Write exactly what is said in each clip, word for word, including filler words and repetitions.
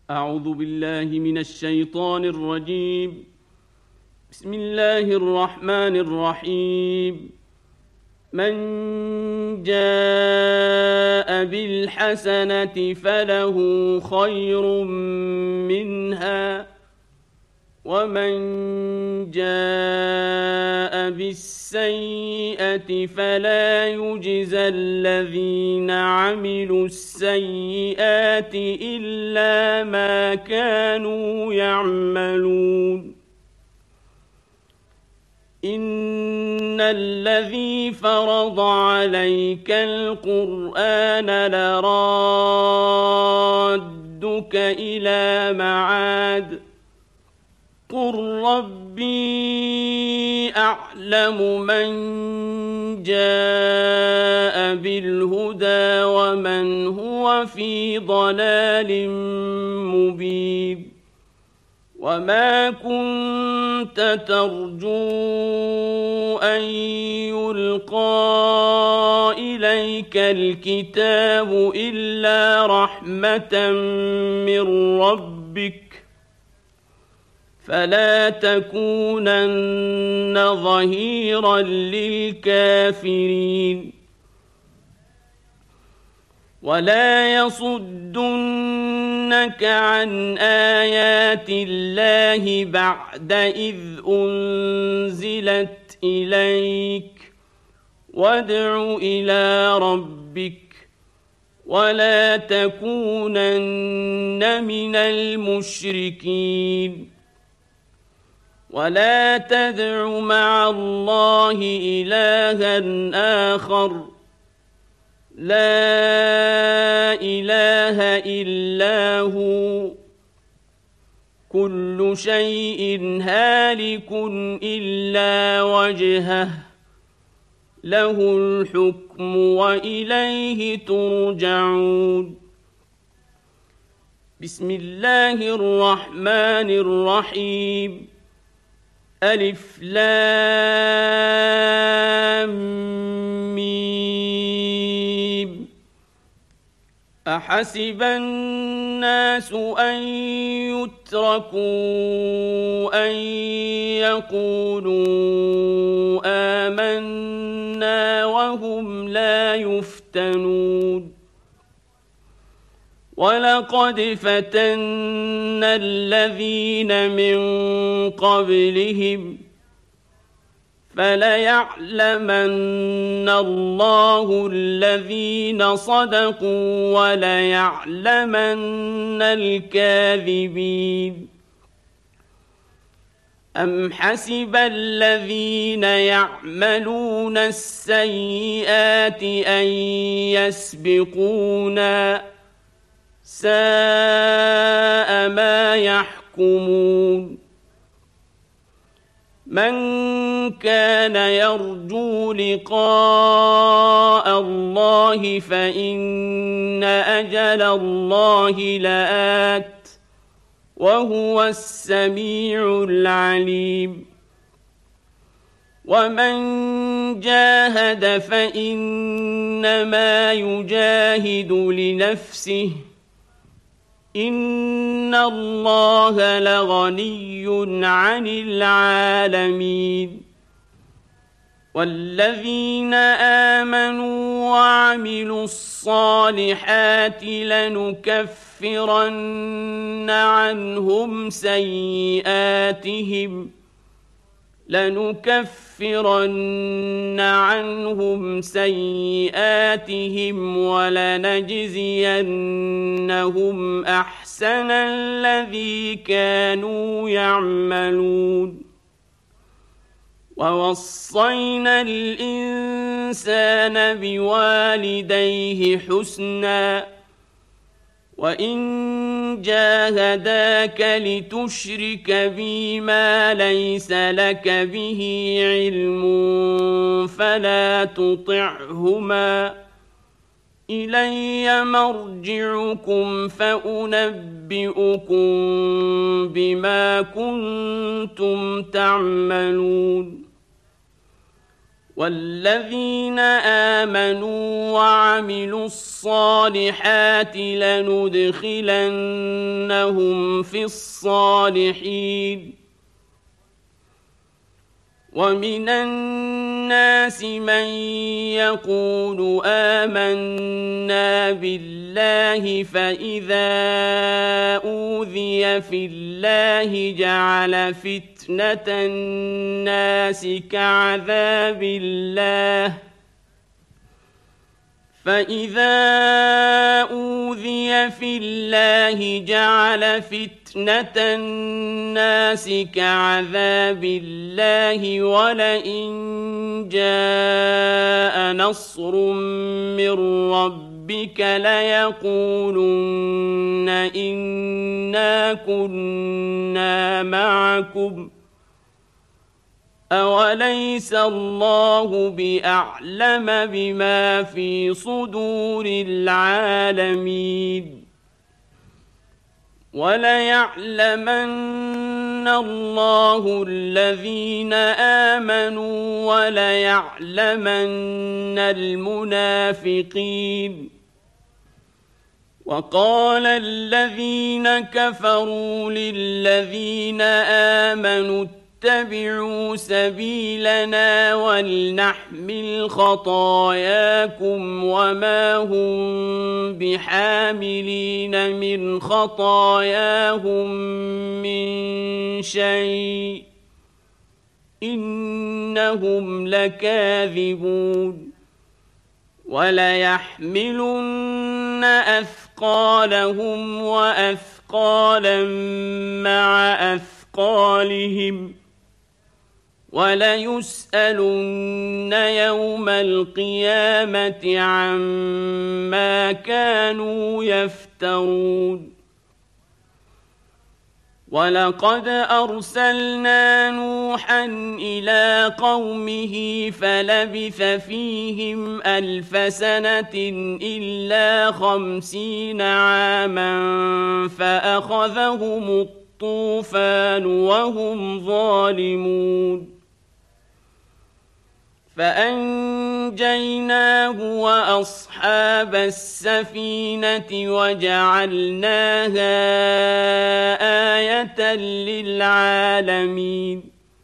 أعوذ بالله من الشيطان الرجيم. بسم الله الرحمن الرحيم. من جاء بالحسنة فله خير منها ومن جاء بالسيئة فلا يجزى الذين عملوا السيئات إلا ما كانوا يعملون. إن الذي فرض عليك القرآن لرادك إلى معاد قل ربي أعلم من جاء بالهدى ومن هو في ضلال مبين. وما كنت ترجو أن يلقى إليك الكتاب إلا رحمة من ربك فلا تكونن ظهيرا للكافرين. ولا يصدنك عن آيات الله بعد إذ أنزلت إليك وادع إلى ربك ولا تكونن من المشركين. ولا تدع مع الله إلها آخر لا إله إلا هو كل شيء هالك إلا وجهه له الحكم وإليه ترجعون. بسم الله الرحمن الرحيم. ألف لام ميم. أحسب الناس أن يتركوا أن يقولوا آمنا وهم لا يفتنون. ولقد فتنا الذين من قبلهم فليعلمن الله الذين صدقوا وليعلمن الكاذبين. أم حسب الذين يعملون السيئات أن يسبقونا ساء ما يحكمون. من كان يرجو لقاء الله فإن أجل الله لآت وهو السميع العليم. ومن جاهد فإنما يجاهد لنفسه إن الله لغني عن العالمين. والذين آمنوا وعملوا الصالحات لنكفرن عنهم سيئاتهم لنكفرن عنهم سيئاتهم ولنجزينهم أحسن الذي كانوا يعملون. ووصينا الإنسان بوالديه حسنا وإن جاهداك لتشرك بي ما ليس لك به علم فلا تطعهما إلي مرجعكم فأنبئكم بما كنتم تعملون. والذين آمنوا وعملوا الصالحات لندخلنهم في الصالحين ومن الناس من يقول آمنا بالله فإذا أوذي في الله جعل فتنة الناس كعذاب الله فإذا أوذي في الله جعل فتنة الناس كعذاب الله ولئن جاء نصر من ربك ليقولن إنا كنا معكم أوليس الله بأعلم بما في صدور العالمين وليعلمن الله الذين آمنوا وليعلمن المنافقين وقال الذين كفروا للذين آمنوا اتبعوا سبيلنا ولنحمل خطاياكم وما هم بحاملين من خطاياهم من شيء إنهم لكاذبون وليحملن أثقالهم وأثقالا مع أثقالهم وليسألن يوم القيامة عما كانوا يفترون ولقد أرسلنا نوحا إلى قومه فلبث فيهم ألف سنة إلا خمسين عاما فأخذهم الطوفان وهم ظالمون فأنجيناه وأصحاب السفينة وجعلناها آية للعالمين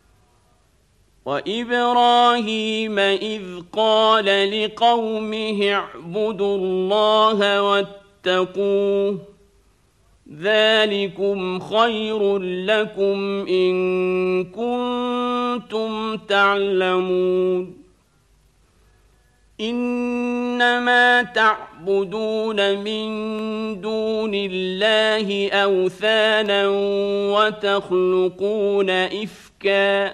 وإبراهيم إذ قال لقومه اعبدوا الله واتقوه ذلكم خير لكم إن كنتم تعلمون إنما تعبدون من دون الله أوثانا وتخلقون إفكا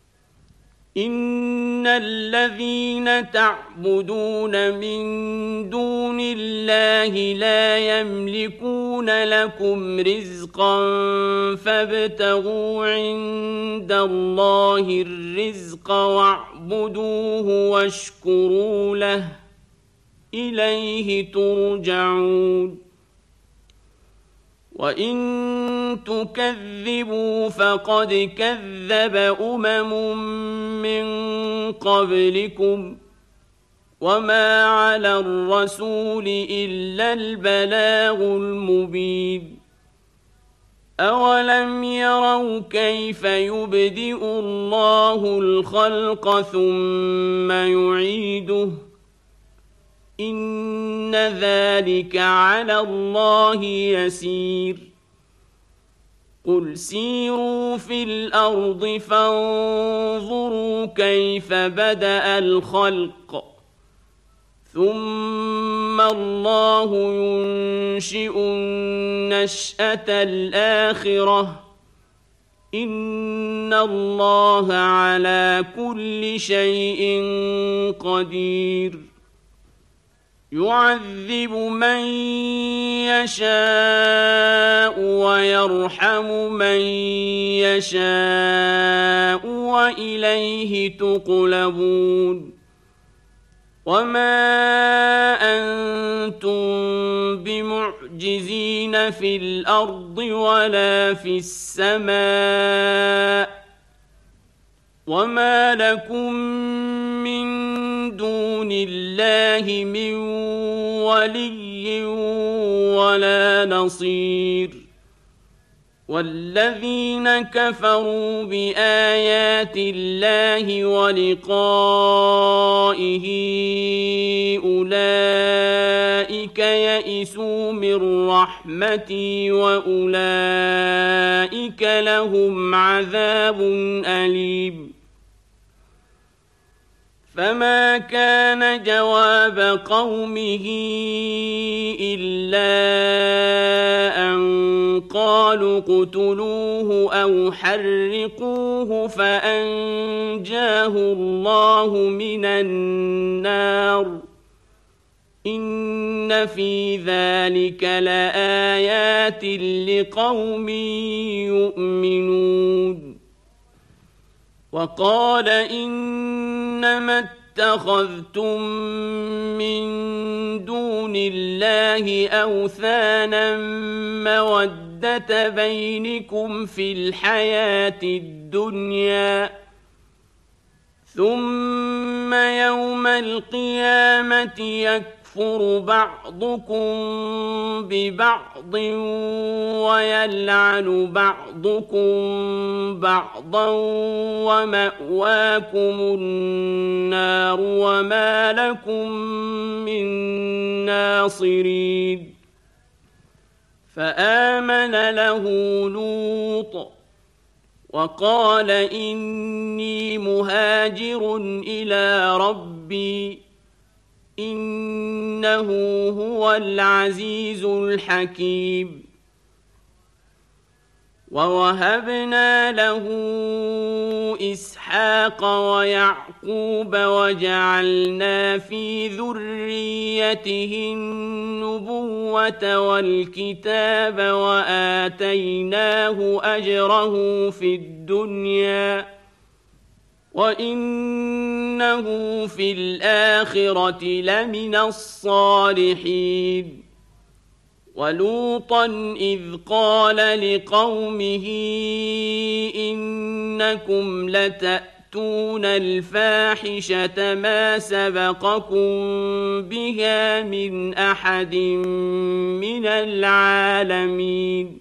إن الذين تعبدون من دون الله لا يملكون لكم رزقا فابتغوا عند الله الرزق واعبدوه واشكروا له إليه ترجعون وإن تكذبوا فقد كذب أمم من قبلكم وما على الرسول إلا البلاغ المبين أولم يروا كيف يبدئ الله الخلق ثم يعيده إن ذلك على الله يسير قل سيروا في الأرض فانظروا كيف بدأ الخلق ثم الله ينشئ النشأة الآخرة إن الله على كل شيء قدير يعذب من يشاء ويرحم من يشاء وإليه تقلبون وما أنتم بمعجزين في الأرض ولا في السماء وما لكم من دون الله من ولي ولا نصير والذين كفروا بآيات الله ولقائه أولئك يئسوا من رحمتي وأولئك لهم عذاب أليم فما كان جواب قومه إلا أن قالوا اقتلوه أو حرقوه فأنجاه الله من النار إن في ذلك لآيات لقوم يؤمنون وقال إنما اتخذتم من دون الله أوثانا مودة بينكم في الحياة الدنيا ثم يوم القيامة يكفر بعضكم ببعض ويلعن بعضكم بعضا ومأواكم النار وما لكم من ناصرين فآمن له لوط وقال إني مهاجر إلى ربي إنه هو العزيز الحكيم ووهبنا له إسحاق ويعقوب وجعلنا في ذريته النبوة والكتاب وآتيناه أجره في الدنيا وإنه في الآخرة لمن الصالحين ولوطا إذ قال لقومه إنكم لتأتون الفاحشة ما سبقكم بها من أحد من العالمين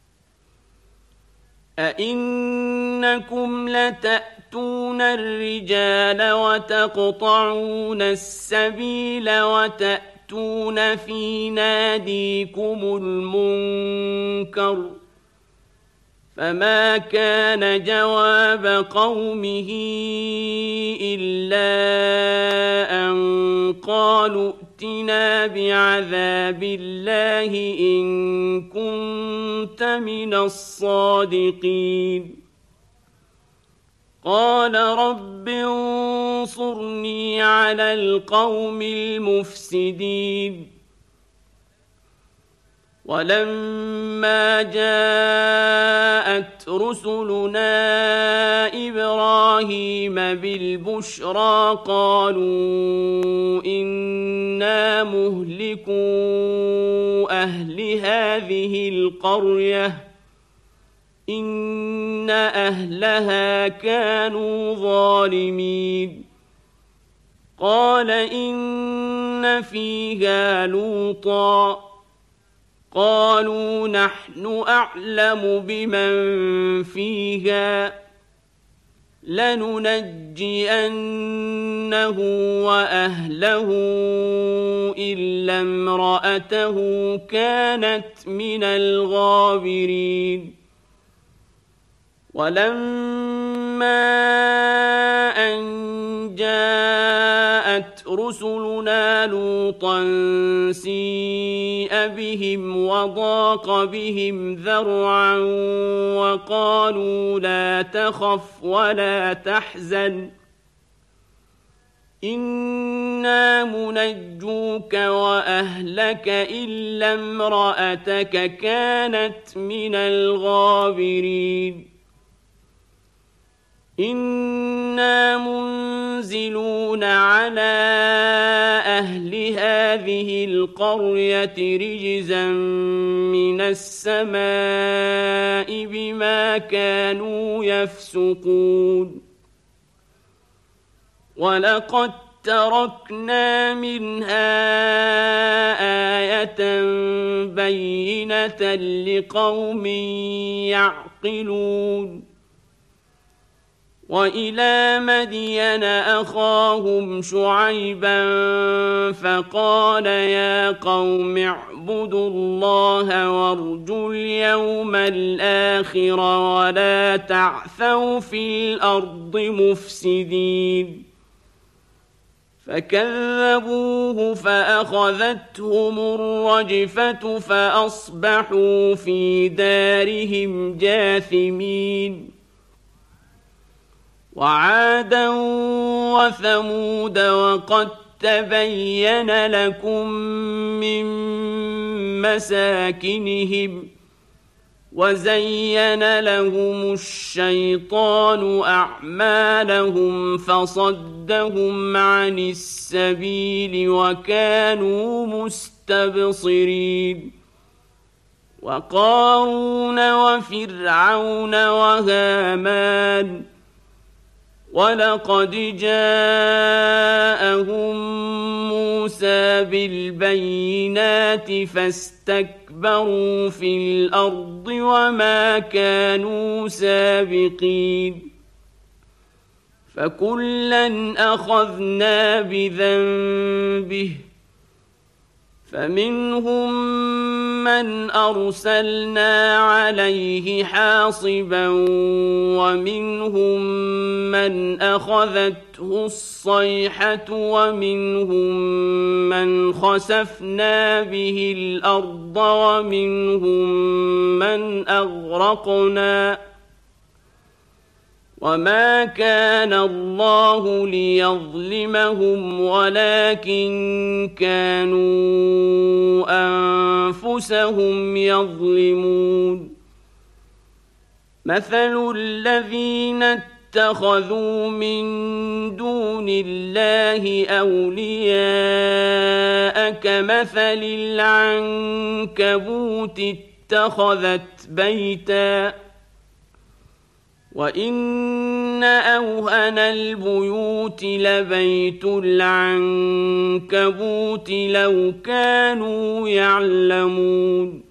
أئنكم لتأتون الرجال وتقطعون السبيل وتأتون في ناديكم المنكر فما كان جواب قومه إلا أن قالوا ائتنا بعذاب الله إن كنت من الصادقين قال رب انصرني على القوم المفسدين ولما جاءت رسلنا إبراهيم بالبشرى قالوا إنا مهلكو أهل هذه القرية إن أهلها كانوا ظالمين قال إن فيها لوطا قالوا نحن أعلم بمن فيها لننجينه وأهله إلا امرأته كانت من الغابرين ولما أن جاءت رسلنا لوطا سيء بهم وضاق بهم ذرعا وقالوا لا تخف ولا تحزن إنا منجوك وأهلك إلا امرأتك كانت من الغابرين إنا منزلون على أهل هذه القرية رجزا من السماء بما كانوا يفسقون وَلَقَدْ تَرَكْنَا مِنْهَا آيَةً بَيِّنَةً لِقَوْمٍ يَعْقِلُونَ وَإِلَى مَدْيَنَ أَخَاهُمْ شُعَيْبًا فَقَالَ يَا قَوْمِ اعْبُدُوا اللَّهَ وَارْجُوا الْيَوْمَ الْآخِرَ وَلَا تَعْثَوْا فِي الْأَرْضِ مُفْسِدِينَ فَكَذَّبُوهُ فَأَخَذَتْهُمُ الرَّجْفَةُ فَأَصْبَحُوا فِي دَارِهِمْ جَاثِمِينَ وَعَادًا وَثَمُودَ وَقَدْ تَبَيَّنَ لَكُم مِّن مَّسَاكِنِهِمْ وَزَيَّنَ لَهُمُ الشَّيْطَانُ أَعْمَالَهُمْ فَصَدَّهُمْ عَنِ السَّبِيلِ وَكَانُوا مُسْتَبْصِرِينَ وَقَارُونَ وَفِرْعَوْنَ وَهَامَانَ وَلَقَدْ جَاءَهُم مُّوسَىٰ بِالْبَيِّنَاتِ فَاسْتَكْبَرُوا فِي الْأَرْضِ وَمَا كَانُوا سَابِقِينَ فَكُلًّا أَخَذْنَا بِذَنبِهِ فَمِنْهُم مَّنْ أَرْسَلْنَا عَلَيْهِ حَاصِبًا وَمِنْهُم مَّنْ أَخَذَتْهُ الصَّيْحَةُ وَمِنْهُم مَّنْ خَسَفْنَا بِهِ الْأَرْضَ وَمِنْهُم مَّنْ أَغْرَقْنَا وَمَا كَانَ اللَّهُ لِيَظْلِمَهُمْ وَلَكِن كَانُوا أَنفُسَهُمْ يَظْلِمُونَ مَثَلُ الَّذِينَ اتَّخَذُوا مِن دُونِ اللَّهِ أَوْلِيَاءَ كَمَثَلِ الْعَنكَبُوتِ اتَّخَذَتْ بَيْتًا وَإِنَّ أَوْهَنَ الْبُيُوتِ لَبَيْتُ الْعَنكَبُوتِ لَوْ كَانُوا يَعْلَمُونَ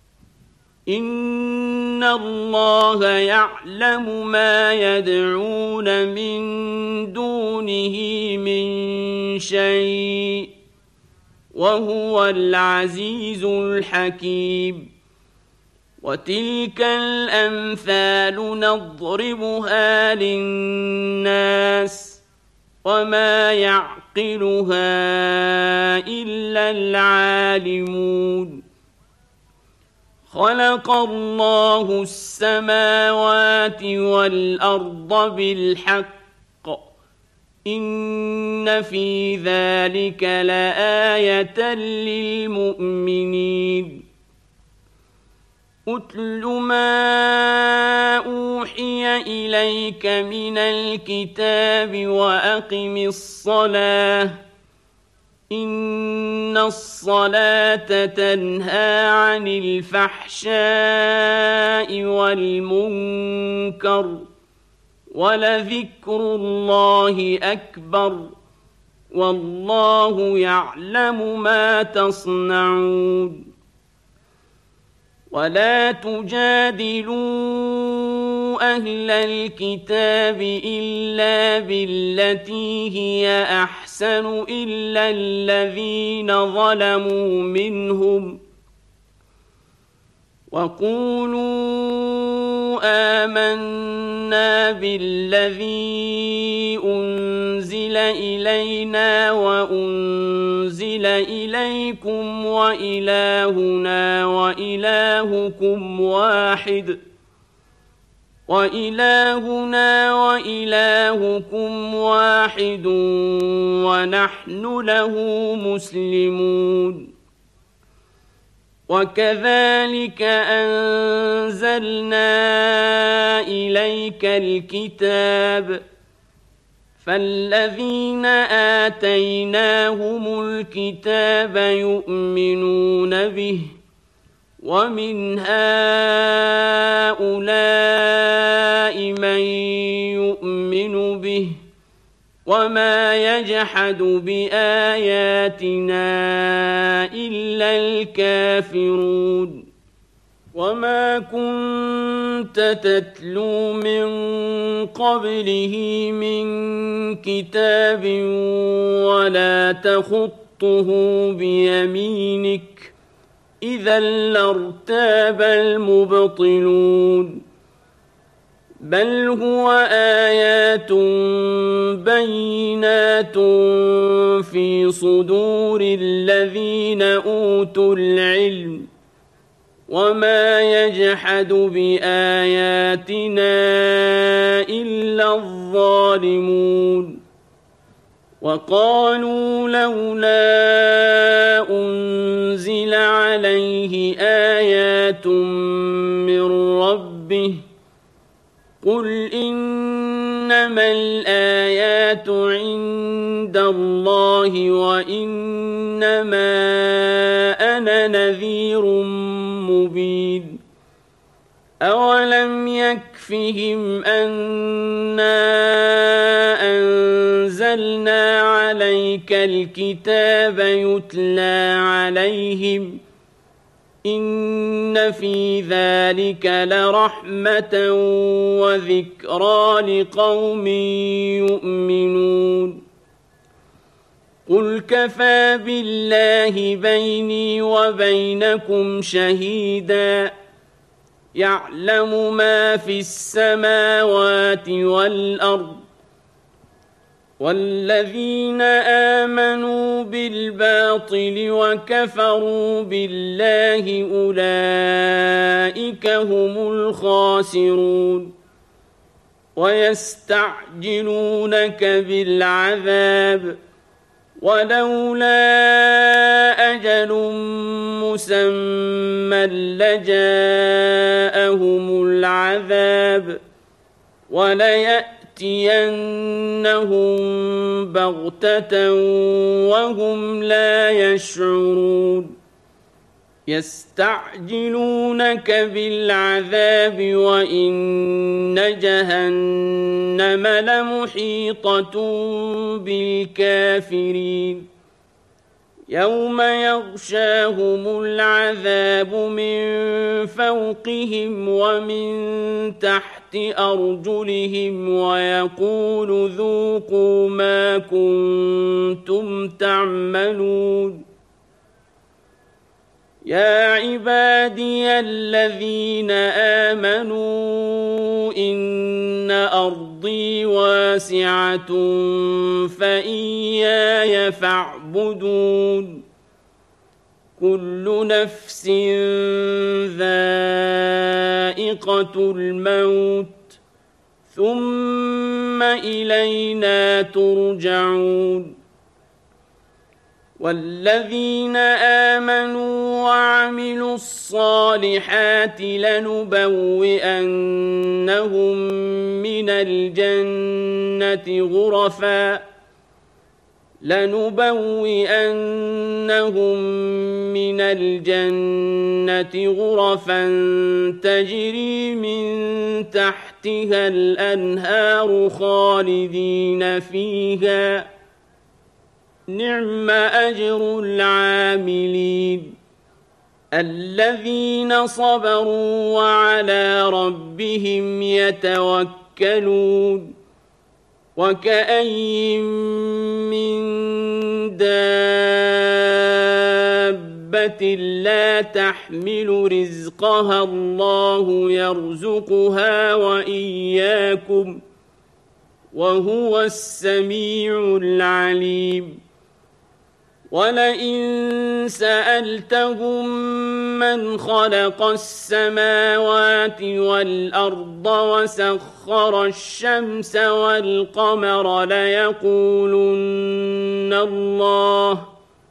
إِنَّ اللَّهَ يَعْلَمُ مَا يَدْعُونَ مِن دُونِهِ مِن شَيْءٍ وَهُوَ الْعَزِيزُ الْحَكِيمُ وَتِلْكَ الْأَمْثَالُ نَضْرِبُهَا لِلنَّاسِ وَمَا يَعْقِلُهَا إِلَّا الْعَالِمُونَ خَلَقَ اللَّهُ السَّمَاوَاتِ وَالْأَرْضَ بِالْحَقِّ إِنَّ فِي ذَلِكَ لَآيَةً لِلْمُؤْمِنِينَ أُتْلُ مَا أُوحِيَ إِلَيْكَ مِنَ الْكِتَابِ وَأَقِمِ الصَّلَاةَ إِنَّ الصَّلَاةَ تَنْهَىٰ عَنِ الْفَحْشَاءِ وَالْمُنكَرِ وَلَذِكْرُ اللَّهِ أَكْبَرُ وَاللَّهُ يَعْلَمُ مَا تَصْنَعُونَ وَلَا تُجَادِلُوا أَهْلَ الْكِتَابِ إِلَّا بِالَّتِي هِيَ أَحْسَنُ إِلَّا الَّذِينَ ظَلَمُوا مِنْهُمْ وَقُولُوا آمَنَّا بِالَّذِي أُنزِلَ إِلَيْنَا وَأُنزِلَ إِلَيْكُمْ وَإِلَٰهُنَا وَإِلَٰهُكُمْ وَاحِدٌ وَإِلَٰهُنَا وَإِلَٰهُكُمْ وَاحِدٌ وَنَحْنُ لَهُ مُسْلِمُونَ وَكَذَلِكَ أَنزَلْنَا إِلَيْكَ الْكِتَابَ فَالَّذِينَ آتَيْنَاهُمُ الْكِتَابَ يُؤْمِنُونَ بِهِ وَمِنْ هَٰؤُلَاءِ مَن يُؤْمِنُ بِهِ وَمَا يجحد بآياتنا إلا الكافرون وما كنت تتلو من قبله من كتاب ولا تخطه بيمينك إذا لارتاب المبطلون بل هو آيات بينات في صدور الذين أوتوا العلم وما يجحد بآياتنا إلا الظالمون وقالوا لولا أنزل عليه آيات من ربه قل إنما الآيات عند الله وإنما أنا نذير مبين أولم يكفهم أنا أنزلنا عليك الكتاب يتلى عليهم إن في ذلك لرحمة وذكرى لقوم يؤمنون قل كفى بالله بيني وبينكم شهيدا يعلم ما في السماوات والأرض والذين آمنوا بالباطل وكفروا بالله أولئك هم الخاسرون ويستعجلونك بالعذاب ولولا أجل مسمى لجاءهم العذاب وليأتينهم بغتة وهم لا يشعرون يستعجلونك بالعذاب وإن جهنم لمحيطة بالكافرين يوم يغشاهم العذاب من فوقهم ومن تحت أرجلهم ويقول ذوقوا ما كنتم تعملون يا عبادي الذين آمنوا إن أرضي واسعة فإياي فاعبدون كل نفس ذائقة الموت ثم إلينا ترجعون والذين آمنوا وعملوا الصالحات لنبوئنهم من الجنة غرفا لنبوئنهم من الجنة غرفا تجري من تحتها الأنهار خالدين فيها نعم أجر العاملين الذين صبروا وعلى ربهم يتوكلون وكأين من دابة لا تحمل رزقها الله يرزقها وإياكم وهو السميع العليم ولئن سألتهم من خلق السماوات والأرض وسخر الشمس والقمر ليقولن الله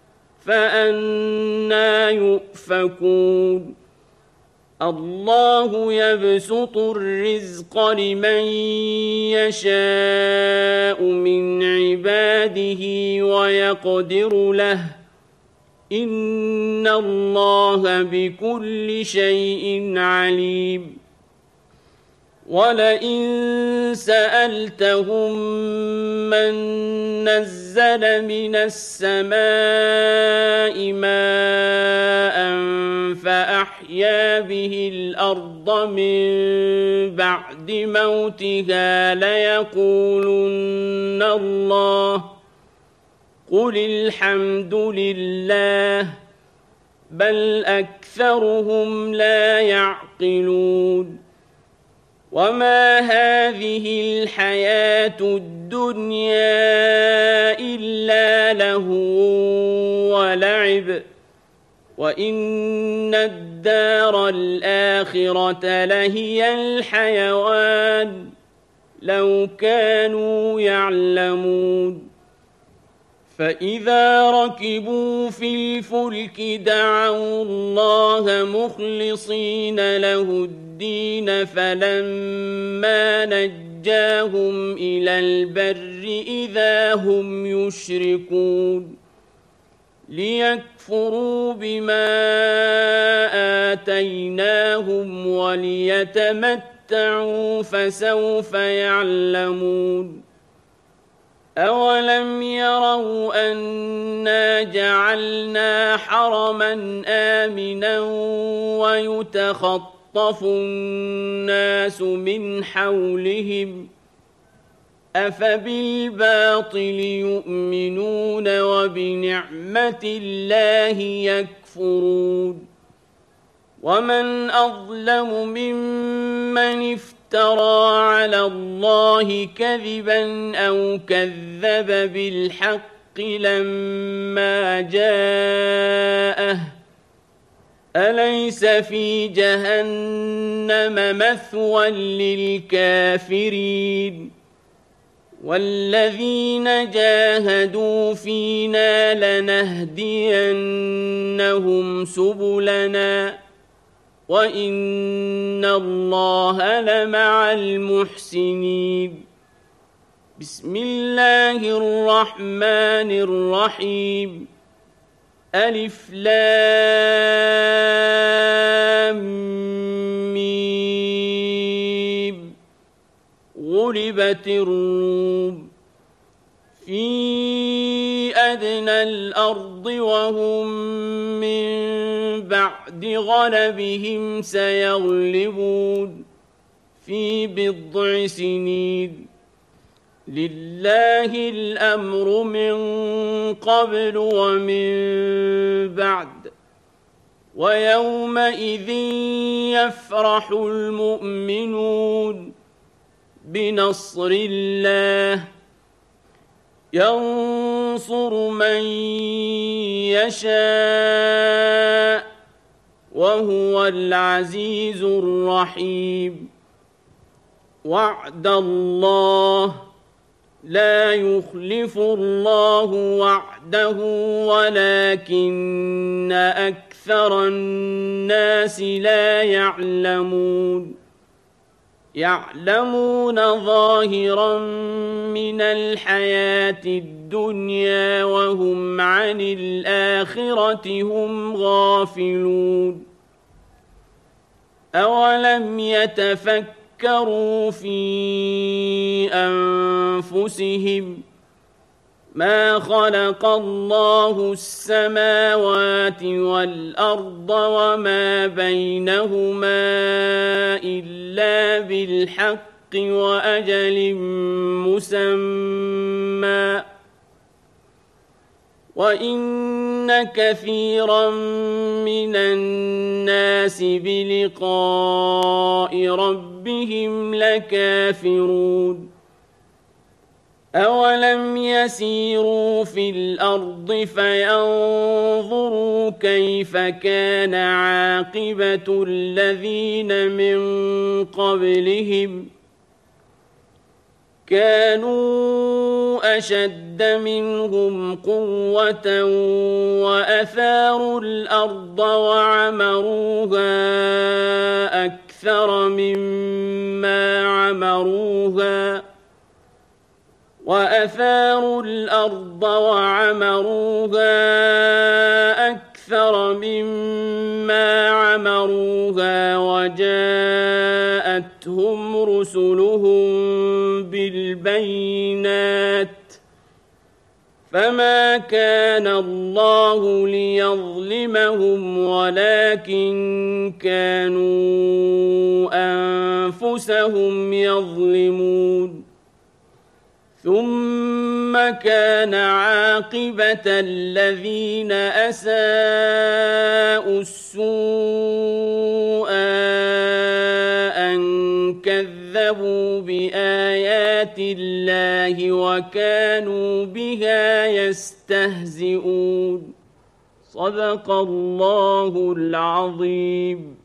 فأنى يؤفكون الله يبسط الرزق لمن يشاء من عباده ويقدر له إن الله بكل شيء عليم ولئن سألتهم من نزل من السماء ماء فأحيا به الأرض من بعد موتها ليقولن الله قل الحمد لله بل أكثرهم لا يعقلون وما هذه الحياة الدنيا إلا لهو ولعب وإن الدار الآخرة لهي الحيوان لو كانوا يعلمون فإذا ركبوا في الفلك دعوا الله مخلصين له الدين فلما نجاهم إلى البر إذا هم يشركون ليكفروا بما آتيناهم وليتمتعوا فسوف يعلمون أولم يروا أنا جعلنا حرما آمنا ويتخطف الناس من حولهم أفبالباطل يؤمنون وبنعمة الله يكفرون ومن أظلم ممن افترى على الله كذبا أو كذب بالحق لما جاءه أليس في جهنم مثوى للكافرين والذين جاهدوا فينا لنهدينهم سبلنا وإن الله لمع المحسنين بسم الله الرحمن الرحيم ألف لام ميم غلبت الروم في أدنى الأرض وهم من بعد غلبهم سيغلبون في بضع سنين لله الأمر من قبل ومن بعد ويومئذ يفرح المؤمنون بنصر الله ينصر من يشاء وهو العزيز الرحيم وعد الله لا يخلف الله وعده ولكن أكثر الناس لا يعلمون يعلمون ظاهرا من الحياة الدنيا وهم عن الآخرة هم غافلون أولم يتفكروا في أنفسهم ما خلق الله السماوات والأرض وما بينهما إلا بالحق وأجل مسمى وإن كثيرا من الناس بلقاء ربهم لكافرون أولم يسيروا في الأرض فينظروا كيف كان عاقبة الذين من قبلهم كانوا أشد منهم قوة وأثاروا الأرض وعمروها أكثر مما عمروها وأثاروا الأرض وعمروها أكثر مما عمروها وجاء جاءتهم رسلهم بالبينات فما كان الله ليظلمهم ولكن كانوا أنفسهم يظلمون ثم كان عاقبة الذين أساءوا السوء أن كذبوا بآيات الله وكانوا بها يستهزئون صدق الله العظيم.